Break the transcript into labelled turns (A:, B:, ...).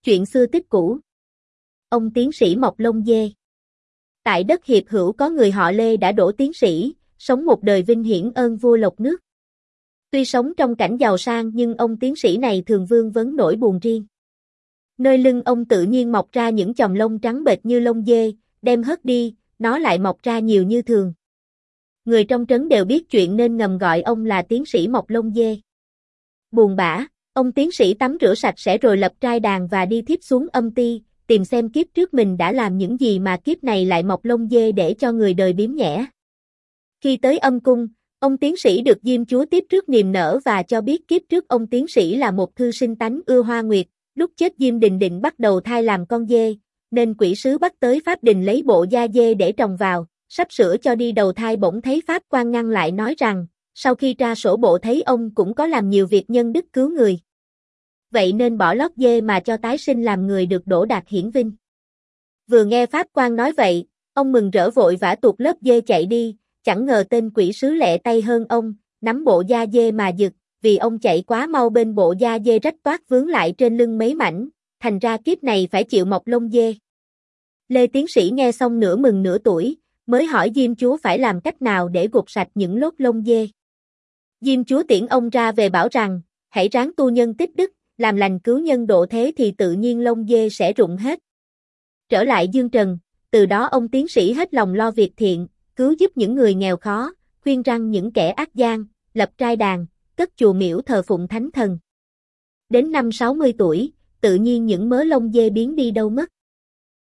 A: Chuyện xưa tích cũ. Ông tiến sĩ mọc lông dê. Tại đất Hiệp Hữu có người họ Lê đã đỗ tiến sĩ, sống một đời vinh hiển ơn vua lộc nước. Tuy sống trong cảnh giàu sang nhưng ông tiến sĩ này thường vương vấn nỗi buồn riêng. Nơi lưng ông tự nhiên mọc ra những chòm lông trắng bệch như lông dê, đem hất đi, nó lại mọc ra nhiều như thường. Người trong trấn đều biết chuyện nên ngầm gọi ông là tiến sĩ mọc lông dê. Buồn bã, ông tiến sĩ tắm rửa sạch sẽ rồi lập trai đàn và đi thiếp xuống âm ti, tìm xem kiếp trước mình đã làm những gì mà kiếp này lại mọc lông dê để cho người đời biếm nhẽ. Khi tới âm cung, ông tiến sĩ được Diêm Chúa tiếp rước niềm nở và cho biết kiếp trước ông tiến sĩ là một thư sinh tánh ưa hoa nguyệt, lúc chết Diêm Đình định bắt đầu thai làm con dê, nên quỷ sứ bắt tới Pháp Đình lấy bộ da dê để trồng vào, sắp sửa cho đi đầu thai bỗng thấy Pháp quan ngăn lại nói rằng, sau khi tra sổ bộ thấy ông cũng có làm nhiều việc nhân đức cứu người. Vậy nên bỏ lót dê mà cho tái sinh làm người được đỗ đạt hiển vinh. Vừa nghe Pháp quan nói vậy, ông mừng rỡ vội vã tuột lớp dê chạy đi, chẳng ngờ tên quỷ sứ lẹ tay hơn ông, nắm bộ da dê mà giật, vì ông chạy quá mau bên bộ da dê rách toát vướng lại trên lưng mấy mảnh, thành ra kiếp này phải chịu mọc lông dê. Lê tiến sĩ nghe xong nửa mừng nửa tuổi, mới hỏi Diêm Chúa phải làm cách nào để gột sạch những lốt lông dê. Diêm Chúa tiễn ông ra về bảo rằng, hãy ráng tu nhân tích đức, làm lành cứu nhân độ thế thì tự nhiên lông dê sẽ rụng hết. Trở lại dương trần, từ đó ông tiến sĩ hết lòng lo việc thiện, cứu giúp những người nghèo khó, khuyên răn những kẻ ác gian, lập trai đàn, cất chùa miễu thờ phụng thánh thần. Đến năm 60 tuổi, tự nhiên những mớ lông dê biến đi đâu mất.